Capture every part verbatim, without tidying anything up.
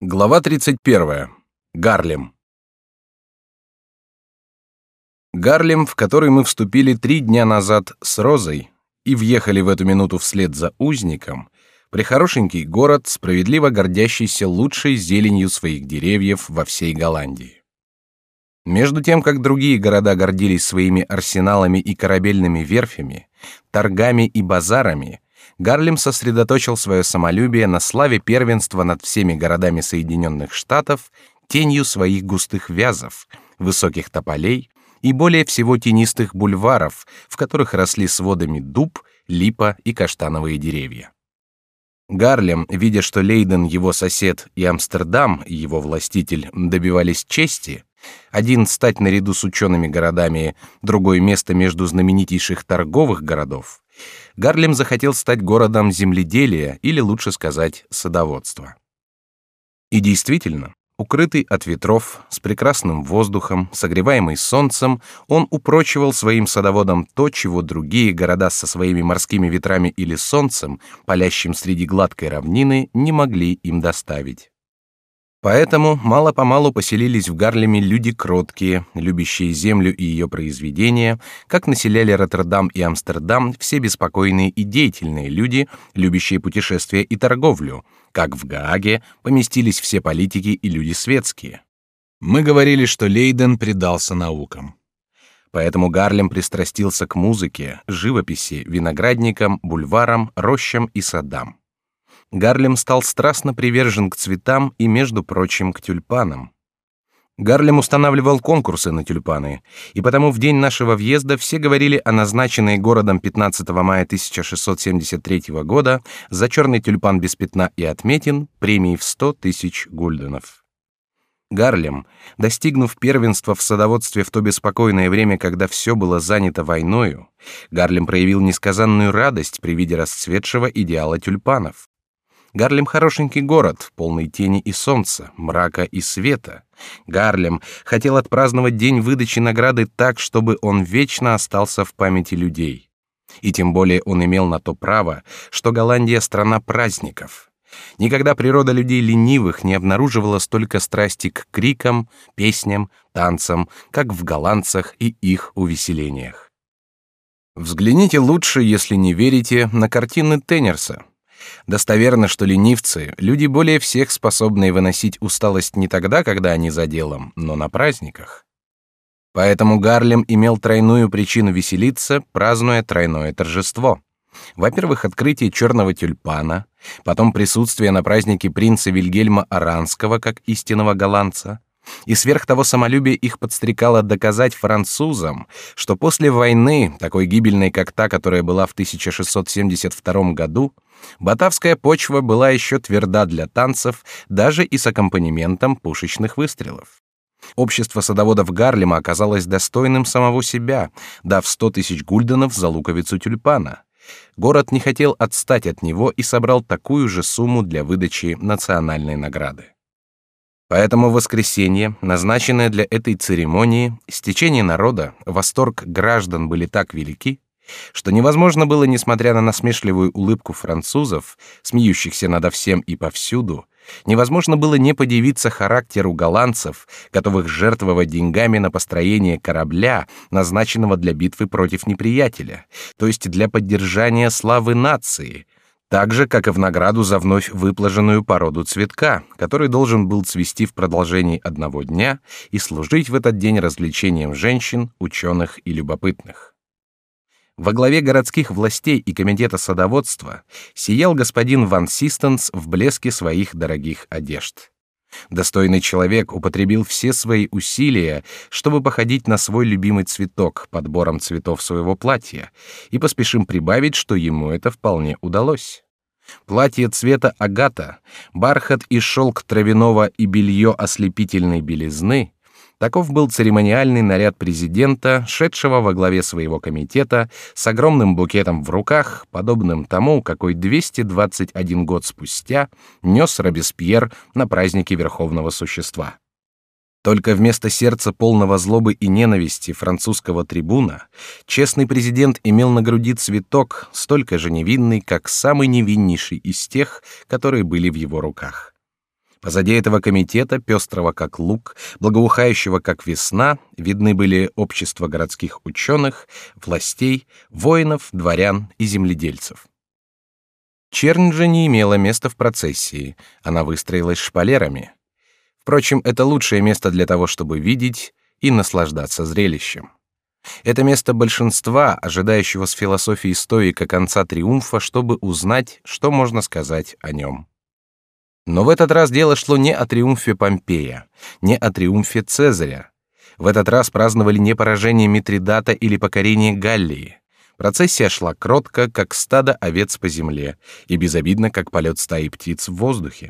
Глава тридцать первая. Гарлем. Гарлем, в который мы вступили три дня назад с Розой и въехали в эту минуту вслед за узником, прехорошенький город, справедливо гордящийся лучшей зеленью своих деревьев во всей Голландии. Между тем, как другие города гордились своими арсеналами и корабельными верфями, торгами и базарами, Гарлем сосредоточил свое самолюбие на славе первенства над всеми городами Соединенных Штатов тенью своих густых вязов, высоких тополей и более всего тенистых бульваров, в которых росли сводами дуб, липа и каштановые деревья. Гарлем, видя, что Лейден, его сосед, и Амстердам, его властитель, добивались чести, один стать наряду с учеными городами, другое место между знаменитейших торговых городов, Гарлем захотел стать городом земледелия, или лучше сказать, садоводства. И действительно, укрытый от ветров, с прекрасным воздухом, согреваемый солнцем, он упрочивал своим садоводам то, чего другие города со своими морскими ветрами или солнцем, палящим среди гладкой равнины, не могли им доставить. Поэтому мало-помалу поселились в Гарлеме люди кроткие, любящие землю и ее произведения, как населяли Роттердам и Амстердам все беспокойные и деятельные люди, любящие путешествия и торговлю, как в Гааге поместились все политики и люди светские. Мы говорили, что Лейден предался наукам. Поэтому Гарлем пристрастился к музыке, живописи, виноградникам, бульварам, рощам и садам. Гарлем стал страстно привержен к цветам и, между прочим, к тюльпанам. Гарлем устанавливал конкурсы на тюльпаны, и потому в день нашего въезда все говорили о назначенной городом пятнадцатого мая тысяча шестьсот семьдесят третьего года за черный тюльпан без пятна и отметин премии в сто тысяч гульденов. Гарлем, достигнув первенства в садоводстве в то беспокойное время, когда все было занято войною, Гарлем проявил несказанную радость при виде расцветшего идеала тюльпанов. Гарлем — хорошенький город, полный тени и солнца, мрака и света. Гарлем хотел отпраздновать день выдачи награды так, чтобы он вечно остался в памяти людей. И тем более он имел на то право, что Голландия — страна праздников. Никогда природа людей ленивых не обнаруживала столько страсти к крикам, песням, танцам, как в голландцах и их увеселениях. Взгляните лучше, если не верите, на картины Теннерса. Достоверно, что ленивцы — люди более всех способные выносить усталость не тогда, когда они за делом, но на праздниках. Поэтому Гарлем имел тройную причину веселиться, празднуя тройное торжество. Во-первых, открытие черного тюльпана, потом присутствие на празднике принца Вильгельма Оранского как истинного голландца, и сверх того самолюбие их подстрекало доказать французам, что после войны, такой гибельной, как та, которая была в тысяча шестьсот семьдесят втором году, батавская почва была еще тверда для танцев, даже и с аккомпанементом пушечных выстрелов. Общество садоводов Гарлема оказалось достойным самого себя, дав сто тысяч гульденов за луковицу тюльпана. Город не хотел отстать от него и собрал такую же сумму для выдачи национальной награды. Поэтому в воскресенье, назначенное для этой церемонии, стечение народа, восторг граждан были так велики, что невозможно было, несмотря на насмешливую улыбку французов, смеющихся надо всем и повсюду, невозможно было не подивиться характеру голландцев, готовых жертвовать деньгами на построение корабля, назначенного для битвы против неприятеля, то есть для поддержания славы нации, так же, как и в награду за вновь выплаженную породу цветка, который должен был цвести в продолжении одного дня и служить в этот день развлечением женщин, ученых и любопытных. Во главе городских властей и комитета садоводства сиял господин Ван Систенс в блеске своих дорогих одежд. Достойный человек употребил все свои усилия, чтобы походить на свой любимый цветок подбором цветов своего платья, и поспешим прибавить, что ему это вполне удалось. Платье цвета агата, бархат и шелк травяного и белье ослепительной белизны — таков был церемониальный наряд президента, шедшего во главе своего комитета с огромным букетом в руках, подобным тому, какой двести двадцать один год спустя нес Робеспьер на празднике Верховного Существа. Только вместо сердца полного злобы и ненависти французского трибуна честный президент имел на груди цветок, столько же невинный, как самый невиннейший из тех, которые были в его руках. Позади этого комитета, пестрого как лук, благоухающего как весна, видны были общества городских ученых, властей, воинов, дворян и земледельцев. Чернь же не имела места в процессии, она выстроилась шпалерами. Впрочем, это лучшее место для того, чтобы видеть и наслаждаться зрелищем. Это место большинства, ожидающего с философии стоика конца триумфа, чтобы узнать, что можно сказать о нем. Но в этот раз дело шло не о триумфе Помпея, не о триумфе Цезаря. В этот раз праздновали не поражение Митридата или покорение Галлии. Процессия шла кротко, как стадо овец по земле, и безобидно, как полет стаи птиц в воздухе.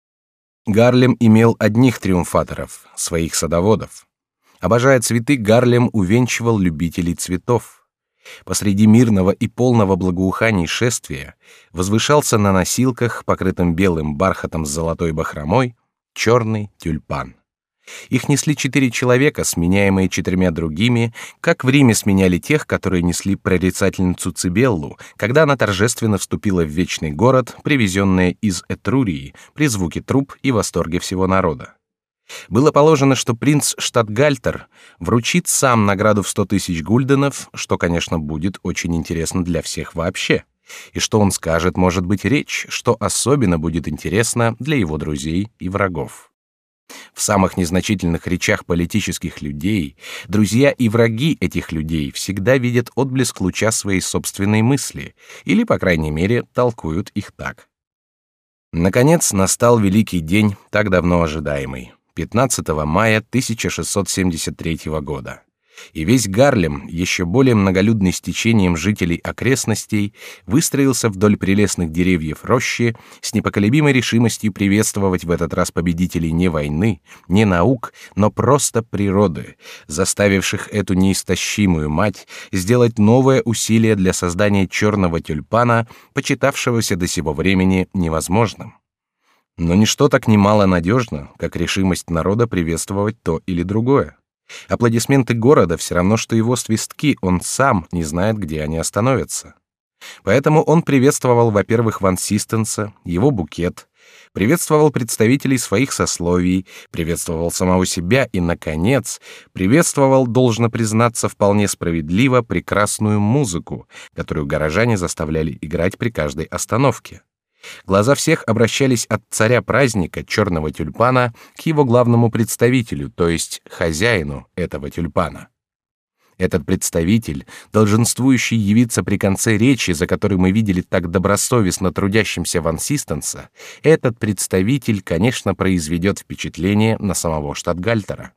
Гарлем имел одних триумфаторов, своих садоводов. Обожая цветы, Гарлем увенчивал любителей цветов. Посреди мирного и полного благоуханий шествия возвышался на носилках, покрытым белым бархатом с золотой бахромой, черный тюльпан. Их несли четыре человека, сменяемые четырьмя другими, как в Риме сменяли тех, которые несли прорицательницу Цибеллу, когда она торжественно вступила в вечный город, привезенная из Этрурии, при звуке труб и восторге всего народа. Было положено, что принц Штатгальтер вручит сам награду в сто тысяч гульденов, что, конечно, будет очень интересно для всех вообще. И что он скажет, может быть, речь, что особенно будет интересно для его друзей и врагов. В самых незначительных речах политических людей друзья и враги этих людей всегда видят отблеск луча своей собственной мысли, или, по крайней мере, толкуют их так. Наконец настал великий день, так давно ожидаемый. пятнадцатого мая тысяча шестьсот семьдесят третьего года. И весь Гарлем, еще более многолюдный стечением жителей окрестностей, выстроился вдоль прелестных деревьев рощи с непоколебимой решимостью приветствовать в этот раз победителей не войны, не наук, но просто природы, заставивших эту неистощимую мать сделать новое усилие для создания черного тюльпана, почитавшегося до сего времени невозможным. Но ничто так немало надежно, как решимость народа приветствовать то или другое. Аплодисменты города все равно, что его свистки, он сам не знает, где они остановятся. Поэтому он приветствовал, во-первых, Ван Систенса, его букет, приветствовал представителей своих сословий, приветствовал самого себя и, наконец, приветствовал, должно признаться, вполне справедливо прекрасную музыку, которую горожане заставляли играть при каждой остановке. Глаза всех обращались от царя праздника, черного тюльпана, к его главному представителю, то есть хозяину этого тюльпана. Этот представитель, долженствующий явиться при конце речи, за которой мы видели так добросовестно трудящимся Ван Систенса, этот представитель, конечно, произведет впечатление на самого Штатгальтера.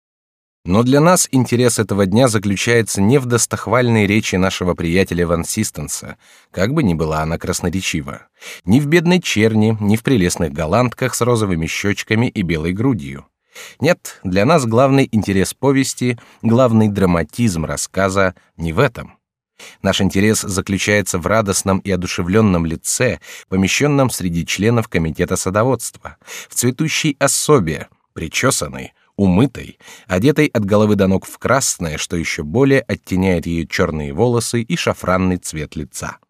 Но для нас интерес этого дня заключается не в достохвальной речи нашего приятеля Ван Систенса, как бы ни была она красноречива, ни в бедной черни, ни в прелестных голландках с розовыми щечками и белой грудью. Нет, для нас главный интерес повести, главный драматизм рассказа не в этом. Наш интерес заключается в радостном и одушевленном лице, помещенном среди членов комитета садоводства, в цветущей особе, причесанной, умытой, одетой от головы до ног в красное, что еще более оттеняет ее черные волосы и шафранный цвет лица.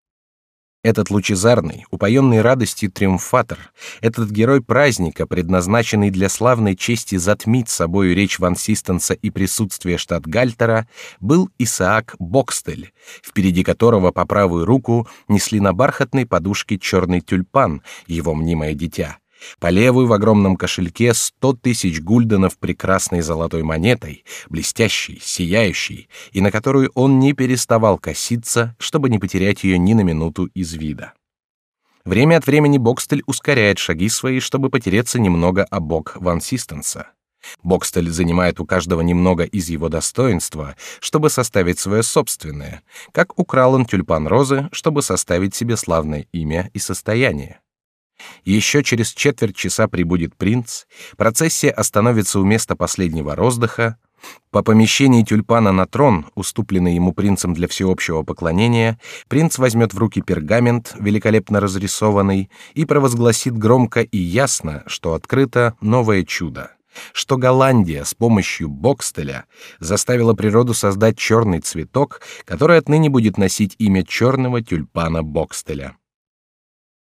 Этот лучезарный, упоенный радостью триумфатор, этот герой праздника, предназначенный для славной чести затмить собою речь Ван Систенса и присутствие Штатгальтера, был Исаак Бокстель, впереди которого по правую руку несли на бархатной подушке черный тюльпан, его мнимое дитя. По левую в огромном кошельке сто тысяч гульденов прекрасной золотой монетой, блестящей, сияющей, и на которую он не переставал коситься, чтобы не потерять ее ни на минуту из вида. Время от времени Бокстель ускоряет шаги свои, чтобы потереться немного о бок Ван Систенса. Бокстель занимает у каждого немного из его достоинства, чтобы составить свое собственное, как украл он тюльпан розы, чтобы составить себе славное имя и состояние. Еще через четверть часа прибудет принц, процессия остановится у места последнего роздыха. По помещении тюльпана на трон, уступленный ему принцем для всеобщего поклонения, принц возьмет в руки пергамент, великолепно разрисованный, и провозгласит громко и ясно, что открыто новое чудо, что Голландия с помощью Бокстеля заставила природу создать черный цветок, который отныне будет носить имя черного тюльпана Бокстеля.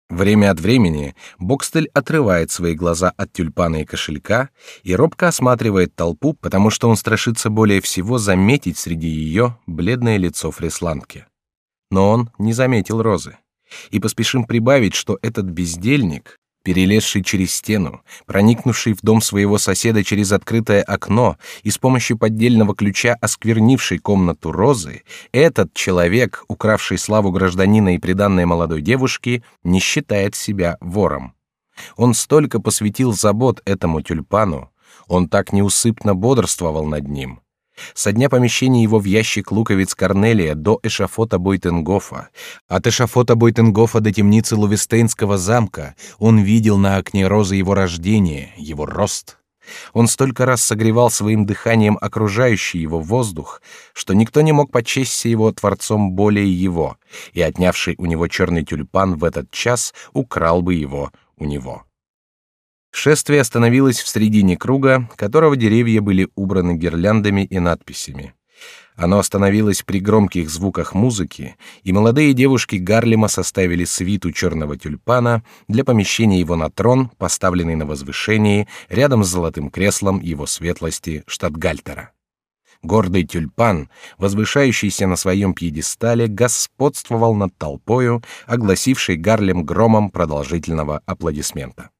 Время от времени Бокстель отрывает свои глаза от тюльпана и кошелька и робко осматривает толпу, потому что он страшится более всего заметить среди ее бледное лицо фрисландки. Но он не заметил Розы. И поспешим прибавить, что этот бездельник, перелезший через стену, проникнувший в дом своего соседа через открытое окно и с помощью поддельного ключа осквернивший комнату Розы, этот человек, укравший славу гражданина и приданное молодой девушке, не считает себя вором. Он столько посвятил забот этому тюльпану, он так неусыпно бодрствовал над ним. Со дня помещения его в ящик луковиц Корнелия до эшафота Бойтенгофа, от эшафота Бойтенгофа до темницы Лувестейнского замка, он видел на окне Розы его рождение, его рост. Он столько раз согревал своим дыханием окружающий его воздух, что никто не мог почесться его творцом более его, и отнявший у него черный тюльпан в этот час украл бы его у него. Шествие остановилось в середине круга, которого деревья были убраны гирляндами и надписями. Оно остановилось при громких звуках музыки, и молодые девушки Гарлема составили свиту черного тюльпана для помещения его на трон, поставленный на возвышении рядом с золотым креслом его светлости штатгальтера. Гордый тюльпан, возвышающийся на своем пьедестале, господствовал над толпою, огласившей Гарлем громом продолжительного аплодисмента.